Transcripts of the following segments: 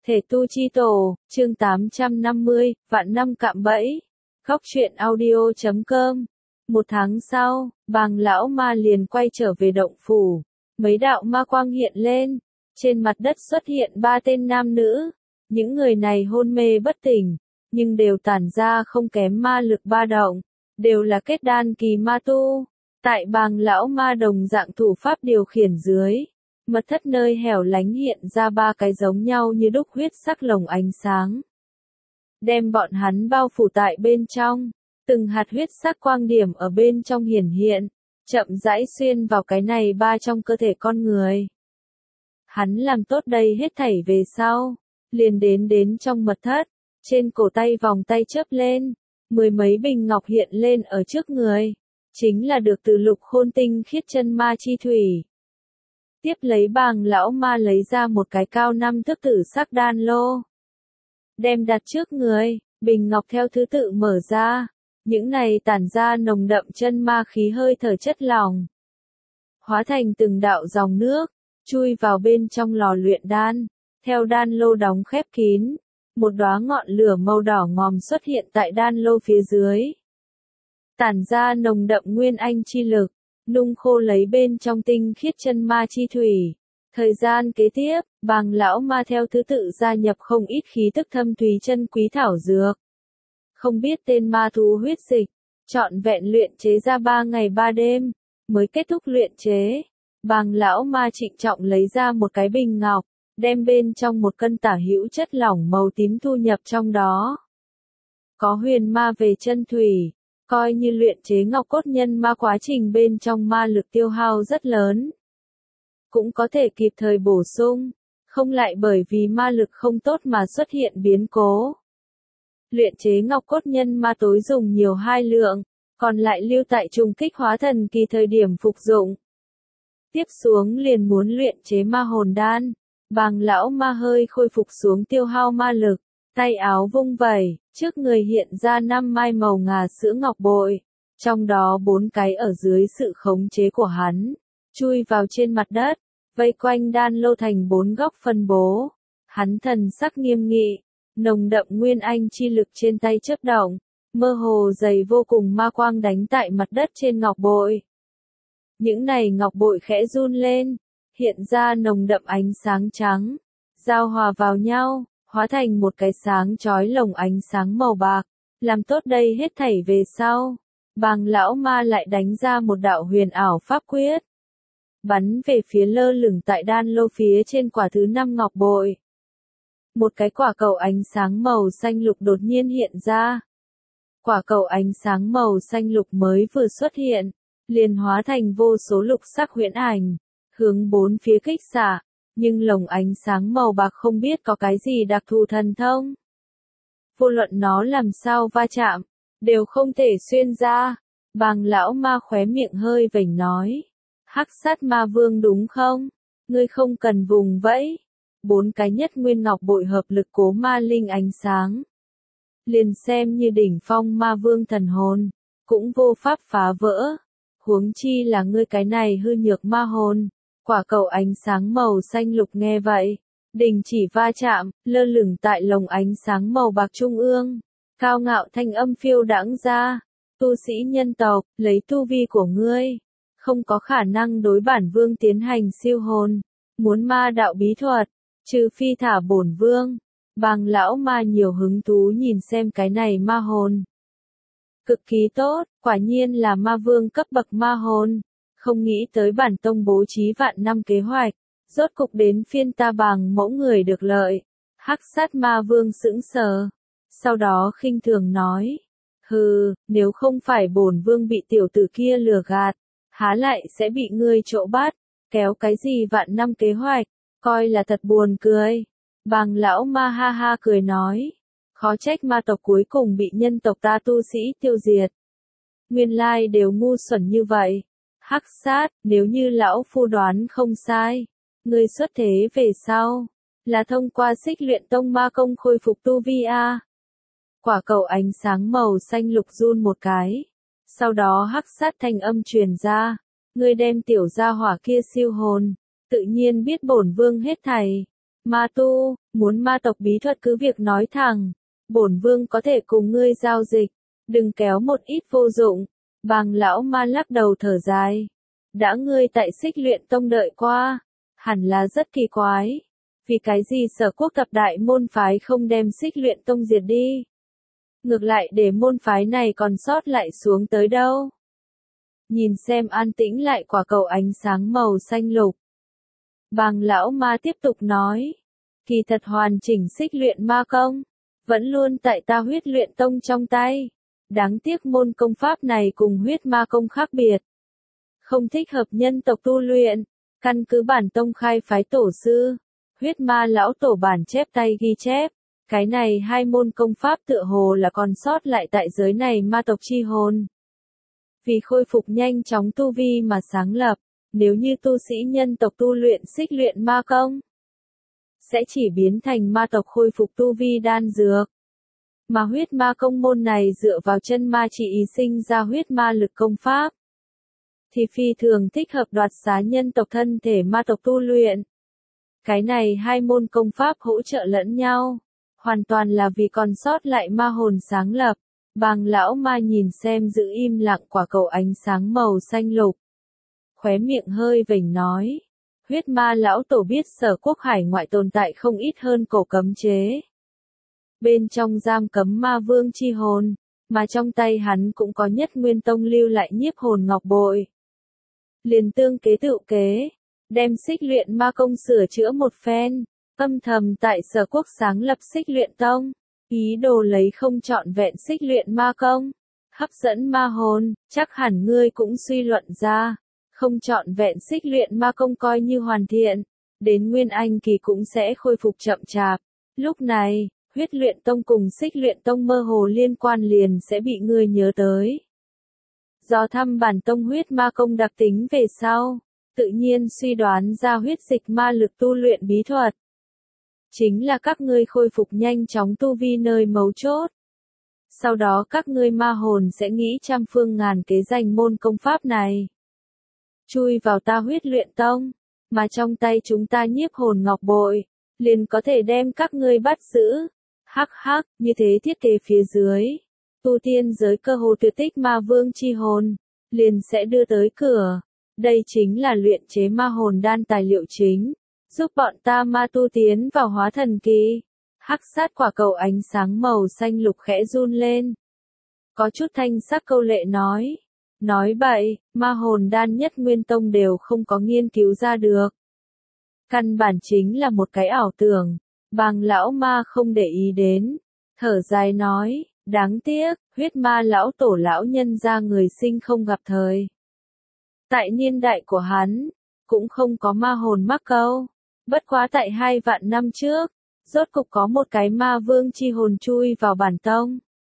Thể tu chi tổ, chương 850, vạn năm cạm bẫy. Góc truyện audio.com. Một tháng sau, Bàng lão ma liền quay trở về động phủ. Mấy đạo ma quang hiện lên. Trên mặt đất xuất hiện 3 tên nam nữ. Những người này hôn mê bất tỉnh, nhưng đều tản ra không kém ma lực ba động. Đều là kết đan kỳ ma tu. Tại Bàng lão ma đồng dạng thủ pháp điều khiển dưới. Mật thất nơi hẻo lánh hiện ra 3 cái giống nhau như đúc huyết sắc lồng ánh sáng. Đem bọn hắn bao phủ tại bên trong, từng hạt huyết sắc quang điểm ở bên trong hiển hiện, chậm rãi xuyên vào cái này 3 trong cơ thể con người. Hắn làm tốt đây hết thảy về sau, liền đến trong mật thất, trên cổ tay vòng tay chớp lên, 10 mấy bình ngọc hiện lên ở trước người, chính là được từ lục khôn tinh khiết chân ma chi thủy. Tiếp lấy Bàng lão ma lấy ra một cái cao 5 thước tử sắc đan lô. Đem đặt trước người, bình ngọc theo thứ tự mở ra. Những này tản ra nồng đậm chân ma khí hơi thở chất lỏng. Hóa thành từng đạo dòng nước, chui vào bên trong lò luyện đan. Theo đan lô đóng khép kín, một đóa ngọn lửa màu đỏ ngòm xuất hiện tại đan lô phía dưới. Tản ra nồng đậm nguyên anh chi lực. Nung khô lấy bên trong tinh khiết chân ma chi thủy. Thời gian kế tiếp, Bàng lão ma theo thứ tự gia nhập không ít khí tức thâm thúy chân quý thảo dược. Không biết tên ma thú huyết dịch, trọn vẹn luyện chế ra 3 ngày 3 đêm, mới kết thúc luyện chế. Bàng lão ma trịnh trọng lấy ra một cái bình ngọc, đem bên trong 1 cân tả hữu chất lỏng màu tím thu nhập trong đó. Có huyền ma về chân thủy. Coi như luyện chế ngọc cốt nhân ma quá trình bên trong ma lực tiêu hao rất lớn. Cũng có thể kịp thời bổ sung, không lại bởi vì ma lực không tốt mà xuất hiện biến cố. Luyện chế ngọc cốt nhân ma tối dùng nhiều 2 lượng, còn lại lưu tại trùng kích hóa thần kỳ thời điểm phục dụng. Tiếp xuống liền muốn luyện chế ma hồn đan, Bàng lão ma hơi khôi phục xuống tiêu hao ma lực. Tay áo vung vẩy, trước người hiện ra 5 mai màu ngà sữa ngọc bội, trong đó 4 cái ở dưới sự khống chế của hắn, chui vào trên mặt đất, vây quanh đan lô thành 4 góc phân bố. Hắn thần sắc nghiêm nghị, nồng đậm nguyên anh chi lực trên tay chớp động, mơ hồ dày vô cùng ma quang đánh tại mặt đất trên ngọc bội. Những này ngọc bội khẽ run lên, hiện ra nồng đậm ánh sáng trắng, giao hòa vào nhau. Hóa thành một cái sáng chói lồng ánh sáng màu bạc. Làm tốt đây hết thảy về sau. Bàng lão ma lại đánh ra một đạo huyền ảo pháp quyết. Bắn về phía lơ lửng tại đan lô phía trên quả thứ 5 ngọc bội. Một cái quả cầu ánh sáng màu xanh lục đột nhiên hiện ra. Quả cầu ánh sáng màu xanh lục mới vừa xuất hiện, liền hóa thành vô số lục sắc huyễn ảnh, hướng 4 phía kích xạ. Nhưng lồng ánh sáng màu bạc không biết có cái gì đặc thù thần thông. Vô luận nó làm sao va chạm, đều không thể xuyên ra. Bàng lão ma khóe miệng hơi vểnh nói. Hắc sát ma vương đúng không? Ngươi không cần vùng vẫy. 4 cái nhất nguyên ngọc bội hợp lực cố ma linh ánh sáng. Liền xem như đỉnh phong ma vương thần hồn, cũng vô pháp phá vỡ. Huống chi là ngươi cái này hư nhược ma hồn. Quả cầu ánh sáng màu xanh lục nghe vậy, đình chỉ va chạm, lơ lửng tại lồng ánh sáng màu bạc trung ương. Cao ngạo thanh âm phiêu đãng ra, tu sĩ nhân tộc, lấy tu vi của ngươi, không có khả năng đối bản vương tiến hành siêu hồn, muốn ma đạo bí thuật, trừ phi thả bổn vương. Bàng lão ma nhiều hứng thú nhìn xem cái này ma hồn. Cực kỳ tốt, quả nhiên là ma vương cấp bậc ma hồn. Không nghĩ tới bản tông bố trí vạn năm kế hoạch, rốt cục đến phiên ta Bàng mẫu người được lợi. Hắc sát ma vương sững sờ, sau đó khinh thường nói, hừ, nếu không phải bổn vương bị tiểu tử kia lừa gạt, há lại sẽ bị ngươi trộm bắt, kéo cái gì vạn năm kế hoạch, coi là thật buồn cười. Bàng lão ma ha ha cười nói, khó trách ma tộc cuối cùng bị nhân tộc ta tu sĩ tiêu diệt. Nguyên lai đều ngu xuẩn như vậy. Hắc sát, nếu như lão phu đoán không sai, ngươi xuất thế về sau, là thông qua xích luyện tông ma công khôi phục tu vi a. Quả cầu ánh sáng màu xanh lục run một cái, sau đó hắc sát thanh âm truyền ra, ngươi đem tiểu gia hỏa kia siêu hồn, tự nhiên biết bổn vương hết thảy. Ma tu, muốn ma tộc bí thuật cứ việc nói thẳng, bổn vương có thể cùng ngươi giao dịch, đừng kéo một ít vô dụng. Bàng lão ma lắc đầu thở dài. Đã ngươi tại Xích Luyện Tông đợi qua, hẳn là rất kỳ quái. Vì cái gì Sở Quốc thập đại môn phái không đem Xích Luyện Tông diệt đi? Ngược lại để môn phái này còn sót lại xuống tới đâu? Nhìn xem an tĩnh lại quả cầu ánh sáng màu xanh lục. Bàng lão ma tiếp tục nói. Kỳ thật hoàn chỉnh Xích Luyện Ma Công, vẫn luôn tại ta Huyết Luyện Tông trong tay. Đáng tiếc môn công pháp này cùng Huyết Ma Công khác biệt. Không thích hợp nhân tộc tu luyện, căn cứ bản tông khai phái tổ sư, Huyết Ma lão tổ bản chép tay ghi chép, cái này hai môn công pháp tựa hồ là còn sót lại tại giới này ma tộc chi hồn. Vì khôi phục nhanh chóng tu vi mà sáng lập, nếu như tu sĩ nhân tộc tu luyện Xích Luyện Ma Công, sẽ chỉ biến thành ma tộc khôi phục tu vi đan dược. Mà Huyết Ma Công môn này dựa vào chân ma chỉ ý sinh ra huyết ma lực công pháp, thì phi thường thích hợp đoạt xá nhân tộc thân thể ma tộc tu luyện. Cái này hai môn công pháp hỗ trợ lẫn nhau, hoàn toàn là vì còn sót lại ma hồn sáng lập. Bàng lão ma nhìn xem giữ im lặng quả cầu ánh sáng màu xanh lục. Khóe miệng hơi vểnh nói. Huyết ma lão tổ biết Sở Quốc hải ngoại tồn tại không ít hơn cổ cấm chế. Bên trong giam cấm ma vương chi hồn, mà trong tay hắn cũng có Nhất Nguyên Tông lưu lại nhiếp hồn ngọc bội. Liền tương kế tựu kế, đem Xích Luyện Ma Công sửa chữa một phen, âm thầm tại Sở Quốc sáng lập Xích Luyện Tông, ý đồ lấy không trọn vẹn Xích Luyện Ma Công, hấp dẫn ma hồn. Chắc hẳn ngươi cũng suy luận ra, không trọn vẹn Xích Luyện Ma Công coi như hoàn thiện, đến Nguyên Anh kỳ cũng sẽ khôi phục chậm chạp. Lúc này, Huyết Luyện Tông cùng Xích Luyện Tông mơ hồ liên quan liền sẽ bị ngươi nhớ tới. Do thăm bản tông Huyết Ma Công đặc tính về sau, tự nhiên suy đoán ra huyết dịch ma lực tu luyện bí thuật. Chính là các ngươi khôi phục nhanh chóng tu vi nơi mấu chốt. Sau đó các ngươi ma hồn sẽ nghĩ trăm phương ngàn kế giành môn công pháp này. Chui vào ta Huyết Luyện Tông, mà trong tay chúng ta nhiếp hồn ngọc bội, liền có thể đem các ngươi bắt giữ. Hắc hắc, như thế thiết kế phía dưới, tu tiên giới cơ hồ tuyệt tích ma vương chi hồn, liền sẽ đưa tới cửa. Đây chính là luyện chế ma hồn đan tài liệu chính, giúp bọn ta ma tu tiến vào hóa thần kỳ. Hắc sát quả cầu ánh sáng màu xanh lục khẽ run lên. Có chút thanh sắc câu lệ nói. Nói bậy, ma hồn đan Nhất Nguyên Tông đều không có nghiên cứu ra được. Căn bản chính là một cái ảo tưởng. Bàng lão ma không để ý đến, thở dài nói, đáng tiếc, huyết ma lão tổ lão nhân ra người sinh không gặp thời. Tại niên đại của hắn, cũng không có ma hồn mắc câu, bất quá tại 2 vạn năm trước, rốt cục có một cái ma vương chi hồn chui vào bản tông.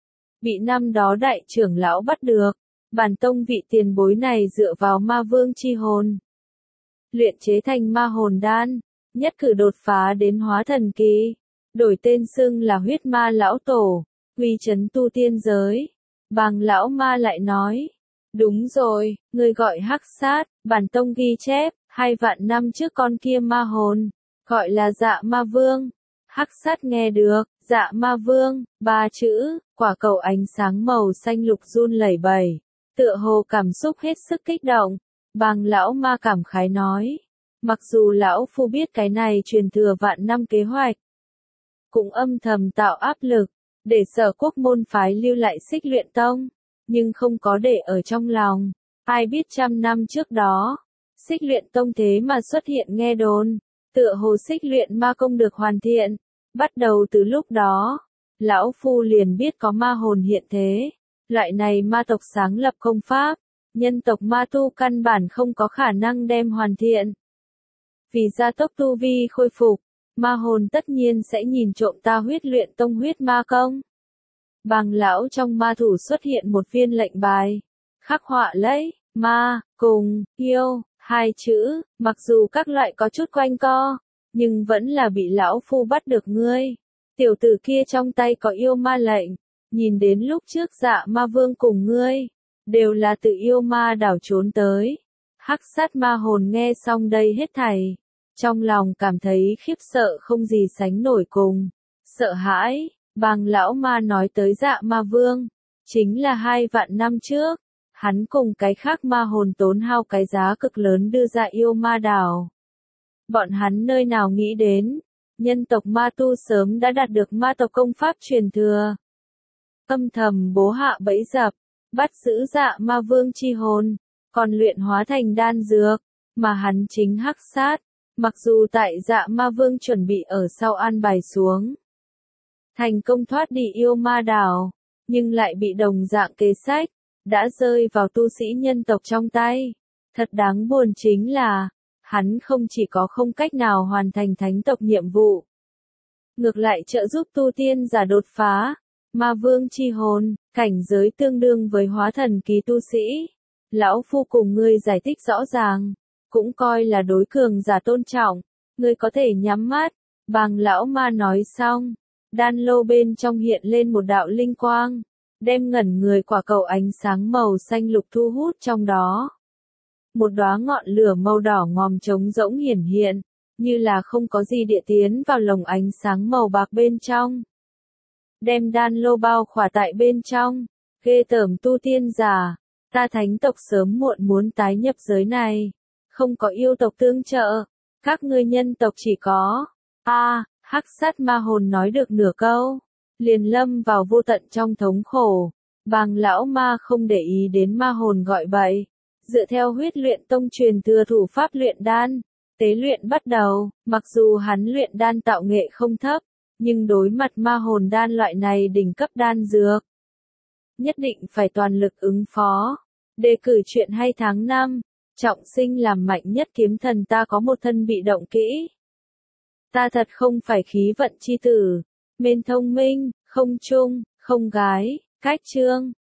Bị năm đó đại trưởng lão bắt được, bản tông vị tiền bối này dựa vào ma vương chi hồn, luyện chế thành ma hồn đan. Nhất cử đột phá đến hóa thần kỳ, đổi tên xưng là huyết ma lão tổ, uy chấn tu tiên giới. Bàng lão ma lại nói, đúng rồi, người gọi hắc sát, bản tông ghi chép, 2 vạn năm trước con kia ma hồn, gọi là Dạ Ma Vương. Hắc sát nghe được, Dạ Ma Vương, 3 chữ, quả cầu ánh sáng màu xanh lục run lẩy bẩy, tựa hồ cảm xúc hết sức kích động. Bàng lão ma cảm khái nói. Mặc dù lão phu biết cái này truyền thừa vạn năm kế hoạch, cũng âm thầm tạo áp lực, để Sở Quốc môn phái lưu lại Xích Luyện Tông, nhưng không có để ở trong lòng. Ai biết trăm năm trước đó, Xích Luyện Tông thế mà xuất hiện nghe đồn, tựa hồ Xích Luyện Ma Công được hoàn thiện. Bắt đầu từ lúc đó, lão phu liền biết có ma hồn hiện thế, loại này ma tộc sáng lập công pháp, nhân tộc ma tu căn bản không có khả năng đem hoàn thiện. Vì gia tốc tu vi khôi phục, ma hồn tất nhiên sẽ nhìn trộm ta Huyết Luyện Tông Huyết Ma Công. Bàng lão trong ma thủ xuất hiện một viên lệnh bài, khắc họa lấy ma cùng yêu 2 chữ, mặc dù các loại có chút quanh co, nhưng vẫn là bị lão phu bắt được ngươi. Tiểu tử kia trong tay có yêu ma lệnh, nhìn đến lúc trước Dạ Ma Vương cùng ngươi, đều là tự yêu ma đảo trốn tới. Hắc sát ma hồn nghe xong đây hết thảy, trong lòng cảm thấy khiếp sợ không gì sánh nổi cùng sợ hãi. Bàng lão ma nói tới Dạ Ma Vương, chính là 2 vạn năm trước, hắn cùng cái khác ma hồn tốn hao cái giá cực lớn đưa ra yêu ma đảo. Bọn hắn nơi nào nghĩ đến, nhân tộc ma tu sớm đã đạt được ma tộc công pháp truyền thừa. Âm thầm bố hạ bẫy dập, bắt giữ Dạ Ma Vương chi hồn, còn luyện hóa thành đan dược, mà hắn chính hắc sát, mặc dù tại Dạ Ma Vương chuẩn bị ở sau an bài xuống. Thành công thoát đi yêu ma đảo, nhưng lại bị đồng dạng kế sách, đã rơi vào tu sĩ nhân tộc trong tay. Thật đáng buồn chính là, hắn không chỉ có không cách nào hoàn thành thánh tộc nhiệm vụ, ngược lại trợ giúp tu tiên giả đột phá, ma vương chi hồn, cảnh giới tương đương với hóa thần kỳ tu sĩ. Lão phu cùng ngươi giải thích rõ ràng, cũng coi là đối cường giả tôn trọng, ngươi có thể nhắm mắt. Bàng lão ma nói xong, đan lô bên trong hiện lên một đạo linh quang, đem ngẩn người quả cầu ánh sáng màu xanh lục thu hút trong đó. Một đóa ngọn lửa màu đỏ ngòm trống rỗng hiển hiện, như là không có gì địa tiến vào lồng ánh sáng màu bạc bên trong. Đem đan lô bao khỏa tại bên trong, ghê tởm tu tiên giả, ta thánh tộc sớm muộn muốn tái nhập giới này, không có yêu tộc tương trợ, các ngươi nhân tộc chỉ có, hắc sát ma hồn nói được nửa câu, liền lâm vào vô tận trong thống khổ. Bàng lão ma không để ý đến ma hồn gọi bậy, dựa theo huyết luyện tông truyền thừa thủ pháp luyện đan, tế luyện bắt đầu. Mặc dù hắn luyện đan tạo nghệ không thấp, nhưng đối mặt ma hồn đan loại này đỉnh cấp đan dược, nhất định phải toàn lực ứng phó. Đề cử chuyện hay tháng 5, trọng sinh làm mạnh nhất kiếm thần, ta có một thân bị động kỹ. Ta thật không phải khí vận chi tử, mên thông minh, không trung, không gái, cách chương.